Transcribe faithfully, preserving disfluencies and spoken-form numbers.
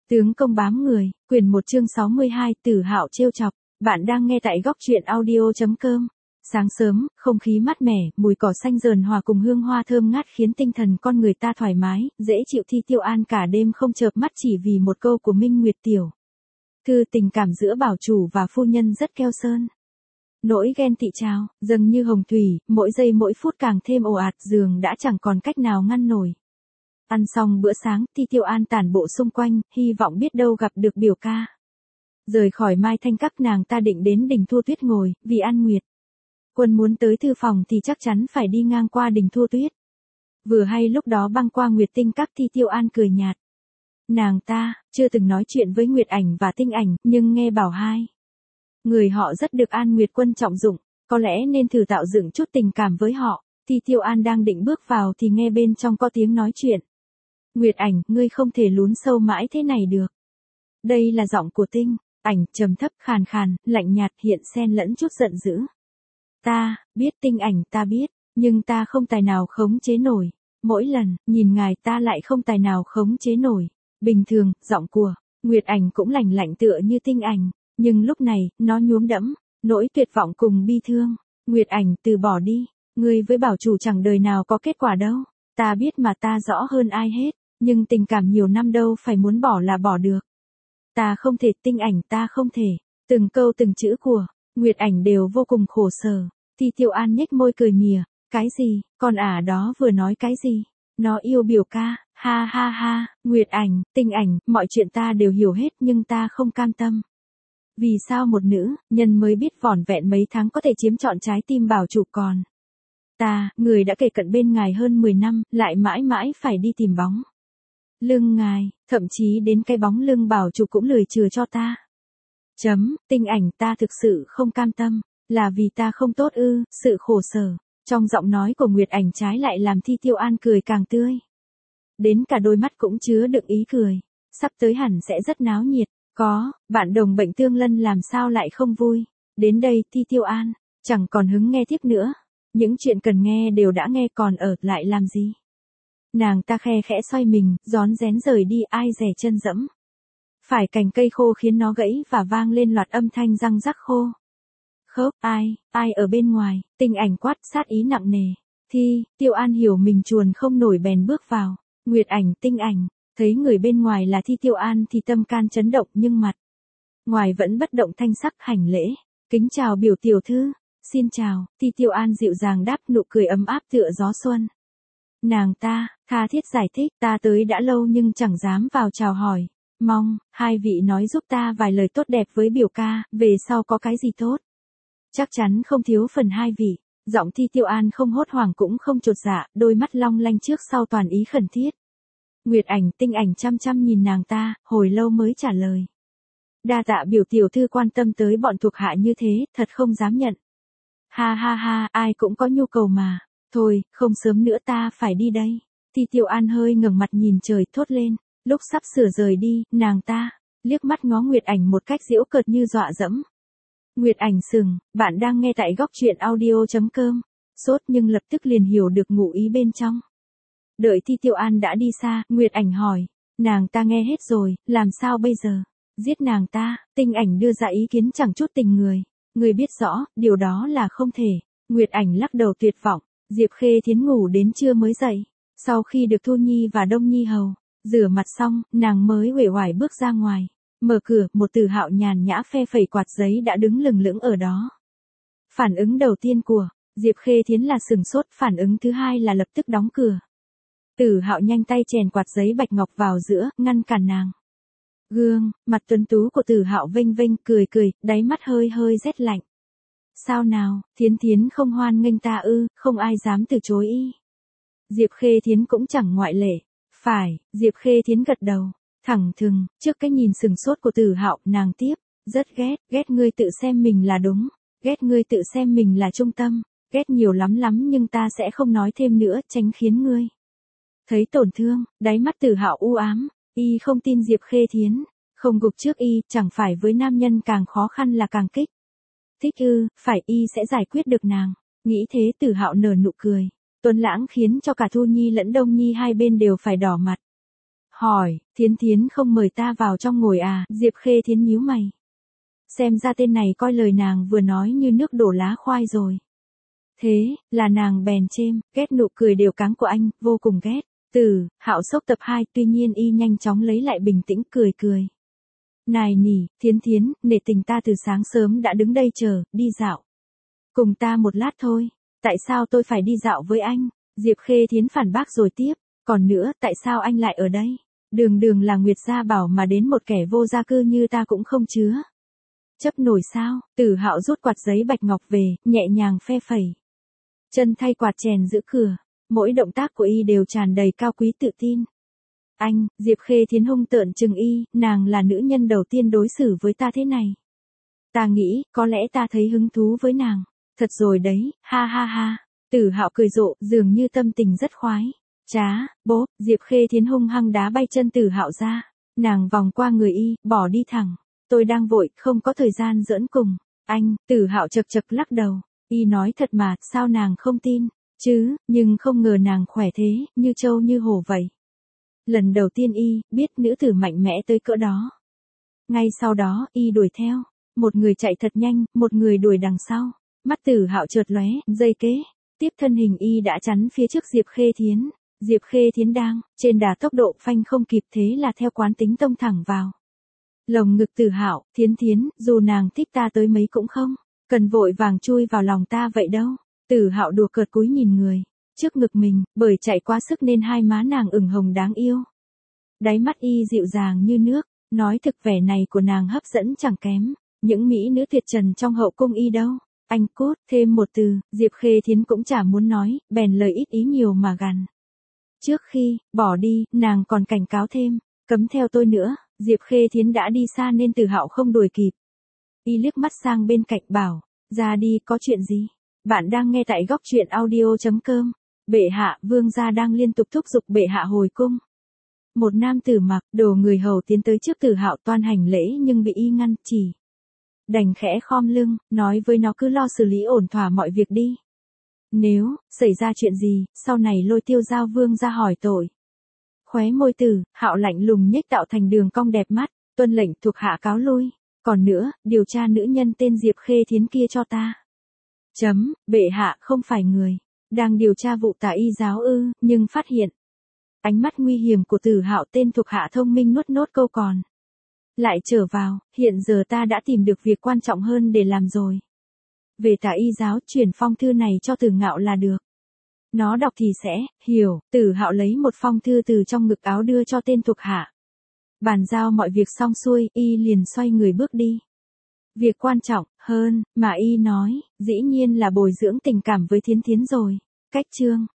Tướng công bám người, quyển một chương sáu mươi hai, Tử Hạo trêu chọc. Bạn đang nghe tại góc truyện audio.com. Sáng sớm, không khí mát mẻ, mùi cỏ xanh rờn hòa cùng hương hoa thơm ngát khiến tinh thần con người ta thoải mái, dễ chịu. Thi Tiêu An cả đêm không chợp mắt chỉ vì một câu của Minh Nguyệt Tiểu Thư. Tình cảm giữa bảo chủ và phu nhân rất keo sơn. Nỗi ghen tị trào, dâng như hồng thủy, mỗi giây mỗi phút càng thêm ồ ạt, giường đã chẳng còn cách nào ngăn nổi. Ăn xong bữa sáng, Thi Tiêu An tản bộ xung quanh, hy vọng biết đâu gặp được biểu ca. Rời khỏi Mai Thanh Các, nàng ta định đến đình Thua Tuyết ngồi, vì An Nguyệt Quân muốn tới thư phòng thì chắc chắn phải đi ngang qua đình Thua Tuyết. Vừa hay lúc đó băng qua Nguyệt Tinh Các, Thi Tiêu An cười nhạt. Nàng ta chưa từng nói chuyện với Nguyệt Ảnh và Tinh Ảnh, nhưng nghe bảo hai người họ rất được An Nguyệt Quân trọng dụng, có lẽ nên thử tạo dựng chút tình cảm với họ. Thi Tiêu An đang định bước vào thì nghe bên trong có tiếng nói chuyện. Nguyệt Ảnh, ngươi không thể lún sâu mãi thế này được. Đây là giọng của Tinh Ảnh, trầm thấp khàn khàn, lạnh nhạt, hiện xen lẫn chút giận dữ. Ta biết Tinh Ảnh, ta biết, nhưng ta không tài nào khống chế nổi. Mỗi lần nhìn ngài ta lại không tài nào khống chế nổi. Bình thường, giọng của Nguyệt Ảnh cũng lạnh lạnh tựa như Tinh Ảnh, nhưng lúc này, nó nhuốm đẫm nỗi tuyệt vọng cùng bi thương. Nguyệt Ảnh, từ bỏ đi, ngươi với bảo chủ chẳng đời nào có kết quả đâu. Ta biết mà, ta rõ hơn ai hết, nhưng tình cảm nhiều năm đâu phải muốn bỏ là bỏ được. Ta không thể, Tinh Ảnh, ta không thể. Từng câu từng chữ của Nguyệt Ảnh đều vô cùng khổ sở. Thi Tiêu An nhếch môi cười mỉa. Cái gì, con ả đó vừa nói cái gì? Nó yêu biểu ca, ha ha ha. Nguyệt Ảnh, Tinh Ảnh, mọi chuyện ta đều hiểu hết nhưng ta không cam tâm. Vì sao một nữ nhân mới biết vỏn vẹn mấy tháng có thể chiếm trọn trái tim bảo chủ, còn ta, người đã kề cận bên ngài hơn mười năm, lại mãi mãi phải đi tìm bóng lưng ngài, thậm chí đến cái bóng lưng bảo chủ cũng lười chừa cho ta. Chấm, Tinh Ảnh, ta thực sự không cam tâm, là vì ta không tốt ư? Sự khổ sở trong giọng nói của Nguyệt Ảnh trái lại làm Thi Tiêu An cười càng tươi. Đến cả đôi mắt cũng chứa đựng ý cười. Sắp tới hẳn sẽ rất náo nhiệt. Có, bạn đồng bệnh Tương Lân làm sao lại không vui. Đến đây, Thi Tiêu An chẳng còn hứng nghe tiếp nữa. Những chuyện cần nghe đều đã nghe, còn ở lại làm gì? Nàng ta khe khẽ xoay mình, rón rén rời đi, ai dè chân dẫm phải cành cây khô khiến nó gãy và vang lên loạt âm thanh răng rắc khô khớp. Ai, ai ở bên ngoài? Tinh Ảnh quát, sát ý nặng nề. Thi Tiêu An hiểu mình chuồn không nổi bèn bước vào. Nguyệt Ảnh, Tinh Ảnh thấy người bên ngoài là Thi Tiêu An thì tâm can chấn động, nhưng mặt ngoài vẫn bất động thanh sắc, hành lễ. Kính chào biểu tiểu thư. Xin chào. Thi Tiêu An dịu dàng đáp, nụ cười ấm áp tựa gió xuân. Nàng ta tha thiết giải thích, ta tới đã lâu nhưng chẳng dám vào chào hỏi. Mong hai vị nói giúp ta vài lời tốt đẹp với biểu ca, về sau có cái gì tốt, chắc chắn không thiếu phần hai vị. Giọng Thi Tiêu An không hốt hoảng cũng không chột dạ, đôi mắt long lanh trước sau toàn ý khẩn thiết. Nguyệt Ảnh, Tinh Ảnh chăm chăm nhìn nàng ta, hồi lâu mới trả lời. Đa tạ biểu tiểu thư quan tâm tới bọn thuộc hạ như thế, thật không dám nhận. Ha ha ha, ai cũng có nhu cầu mà. Thôi, không sớm nữa ta phải đi đây. Thi Tiêu An hơi ngẩng mặt nhìn trời, thốt lên. Lúc sắp sửa rời đi, nàng ta liếc mắt ngó Nguyệt Ảnh một cách giễu cợt như dọa dẫm. Nguyệt Ảnh sừng, bạn đang nghe tại góc truyện audio.com. Sốt nhưng lập tức liền hiểu được ngụ ý bên trong. Đợi Thi Tiêu An đã đi xa, Nguyệt Ảnh hỏi. Nàng ta nghe hết rồi, làm sao bây giờ? Giết nàng ta? Tinh Ảnh đưa ra ý kiến chẳng chút tình người. Người biết rõ, điều đó là không thể. Nguyệt Ảnh lắc đầu tuyệt vọng. Diệp Khê Thiến ngủ đến trưa mới dậy. Sau khi được Thu Nhi và Đông Nhi hầu rửa mặt xong, nàng mới uể oải bước ra ngoài. Mở cửa, một Tử Hạo nhàn nhã phe phẩy quạt giấy đã đứng lừng lững ở đó. Phản ứng đầu tiên của Diệp Khê Thiến là sừng sốt, phản ứng thứ hai là lập tức đóng cửa. Tử Hạo nhanh tay chèn quạt giấy bạch ngọc vào giữa, ngăn cản nàng. Gương mặt tuấn tú của Tử Hạo vênh vênh cười cười, đáy mắt hơi hơi rét lạnh. Sao nào, Thiến Thiến không hoan nghênh ta ư? Không ai dám từ chối y. Diệp Khê Thiến cũng chẳng ngoại lệ. Phải, Diệp Khê Thiến gật đầu, thẳng thừng, trước cái nhìn sừng sốt của Tử Hạo, nàng tiếp, rất ghét, ghét ngươi tự xem mình là đúng, ghét ngươi tự xem mình là trung tâm, ghét nhiều lắm lắm nhưng ta sẽ không nói thêm nữa, tránh khiến ngươi thấy tổn thương. Đáy mắt Tử Hạo u ám, y không tin Diệp Khê Thiến không gục trước y, chẳng phải với nam nhân càng khó khăn là càng kích thích ư? Phải, y sẽ giải quyết được nàng. Nghĩ thế Tử Hạo nở nụ cười tuấn lãng khiến cho cả Thu Nhi lẫn Đông Nhi hai bên đều phải đỏ mặt. hỏi, Thiến Thiến không mời ta vào trong ngồi à, Diệp Khê Thiến nhíu mày. Xem ra tên này coi lời nàng vừa nói như nước đổ lá khoai rồi. Thế, là nàng bèn chêm, ghét nụ cười đều cáng của anh, vô cùng ghét. Từ, Hạo Sốc tập hai, tuy nhiên y nhanh chóng lấy lại bình tĩnh cười cười. Này nỉ, Thiến Thiến, nể tình ta từ sáng sớm đã đứng đây chờ, đi dạo. Cùng ta một lát thôi, tại sao tôi phải đi dạo với anh? Diệp Khê Thiến phản bác rồi tiếp, còn nữa, tại sao anh lại ở đây? Đường đường là Nguyệt Gia Bảo mà đến một kẻ vô gia cư như ta cũng không chứa. Chấp nổi sao? Tử Hạo rút quạt giấy bạch ngọc về, nhẹ nhàng phe phẩy. Chân thay quạt chèn giữ cửa, mỗi động tác của y đều tràn đầy cao quý tự tin. Anh, Diệp Khê Thiến hung tợn trừng y, nàng là nữ nhân đầu tiên đối xử với ta thế này. Ta nghĩ, có lẽ ta thấy hứng thú với nàng. Thật rồi đấy, ha ha ha. Tử Hạo cười rộ, dường như tâm tình rất khoái. Chá, bố, Diệp Khê Thiến hung hăng đá bay chân Tử Hạo ra. Nàng vòng qua người y, bỏ đi thẳng. Tôi đang vội, không có thời gian giỡn cùng. Anh, Tử Hạo chật chật lắc đầu. Y nói thật mà, sao nàng không tin? Chứ, nhưng không ngờ nàng khỏe thế, như trâu như hổ vậy. Lần đầu tiên y, biết nữ tử mạnh mẽ tới cỡ đó. Ngay sau đó, y đuổi theo. Một người chạy thật nhanh, một người đuổi đằng sau. Mắt Tử Hạo chợt lóe, giây kế. Tiếp thân hình y đã chắn phía trước Diệp Khê Thiến. Diệp Khê Thiến đang, trên đà tốc độ phanh không kịp thế là theo quán tính tông thẳng vào. Lồng ngực Tử Hạo, Thiến Thiến, dù nàng thích ta tới mấy cũng không, cần vội vàng chui vào lòng ta vậy đâu. Tử Hạo đùa cợt cúi nhìn người, trước ngực mình, bởi chạy quá sức nên hai má nàng ửng hồng đáng yêu. Đáy mắt y dịu dàng như nước, nói thực vẻ này của nàng hấp dẫn chẳng kém, những mỹ nữ tuyệt trần trong hậu cung y đâu. Anh cút, thêm một từ, Diệp Khê Thiến cũng chả muốn nói, bèn lời ít ý nhiều mà gằn. Trước khi, bỏ đi, nàng còn cảnh cáo thêm, cấm theo tôi nữa, Diệp Khê Thiến đã đi xa nên Tử Hạo không đuổi kịp. Y liếc mắt sang bên cạnh bảo, ra đi, có chuyện gì? Bạn đang nghe tại góc truyện audio chấm com. Bệ hạ, vương gia đang liên tục thúc giục bệ hạ hồi cung. Một nam tử mặc đồ người hầu tiến tới trước Tử Hạo toan hành lễ nhưng bị y ngăn, chỉ đành khẽ khom lưng, nói với nó cứ lo xử lý ổn thỏa mọi việc đi. Nếu xảy ra chuyện gì, sau này lôi Tiêu Giao vương ra hỏi tội. Khóe môi Tử Hạo lạnh lùng nhếch tạo thành đường cong đẹp mắt, tuân lệnh thuộc hạ cáo lui. Còn nữa, điều tra nữ nhân tên Diệp Khê Thiến kia cho ta. Chấm, bệ hạ không phải người đang điều tra vụ tà y giáo ư, nhưng phát hiện ánh mắt nguy hiểm của Tử Hạo tên thuộc hạ thông minh nuốt nốt câu còn lại trở vào, hiện giờ ta đã tìm được việc quan trọng hơn để làm rồi. Về tà y giáo, chuyển phong thư này cho Tử Ngạo là được. Nó đọc thì sẽ hiểu. Tử Hạo lấy một phong thư từ trong ngực áo đưa cho tên thuộc hạ. Bàn giao mọi việc xong xuôi, y liền xoay người bước đi. Việc quan trọng hơn mà y nói, dĩ nhiên là bồi dưỡng tình cảm với Thiến Thiến rồi. Cách chương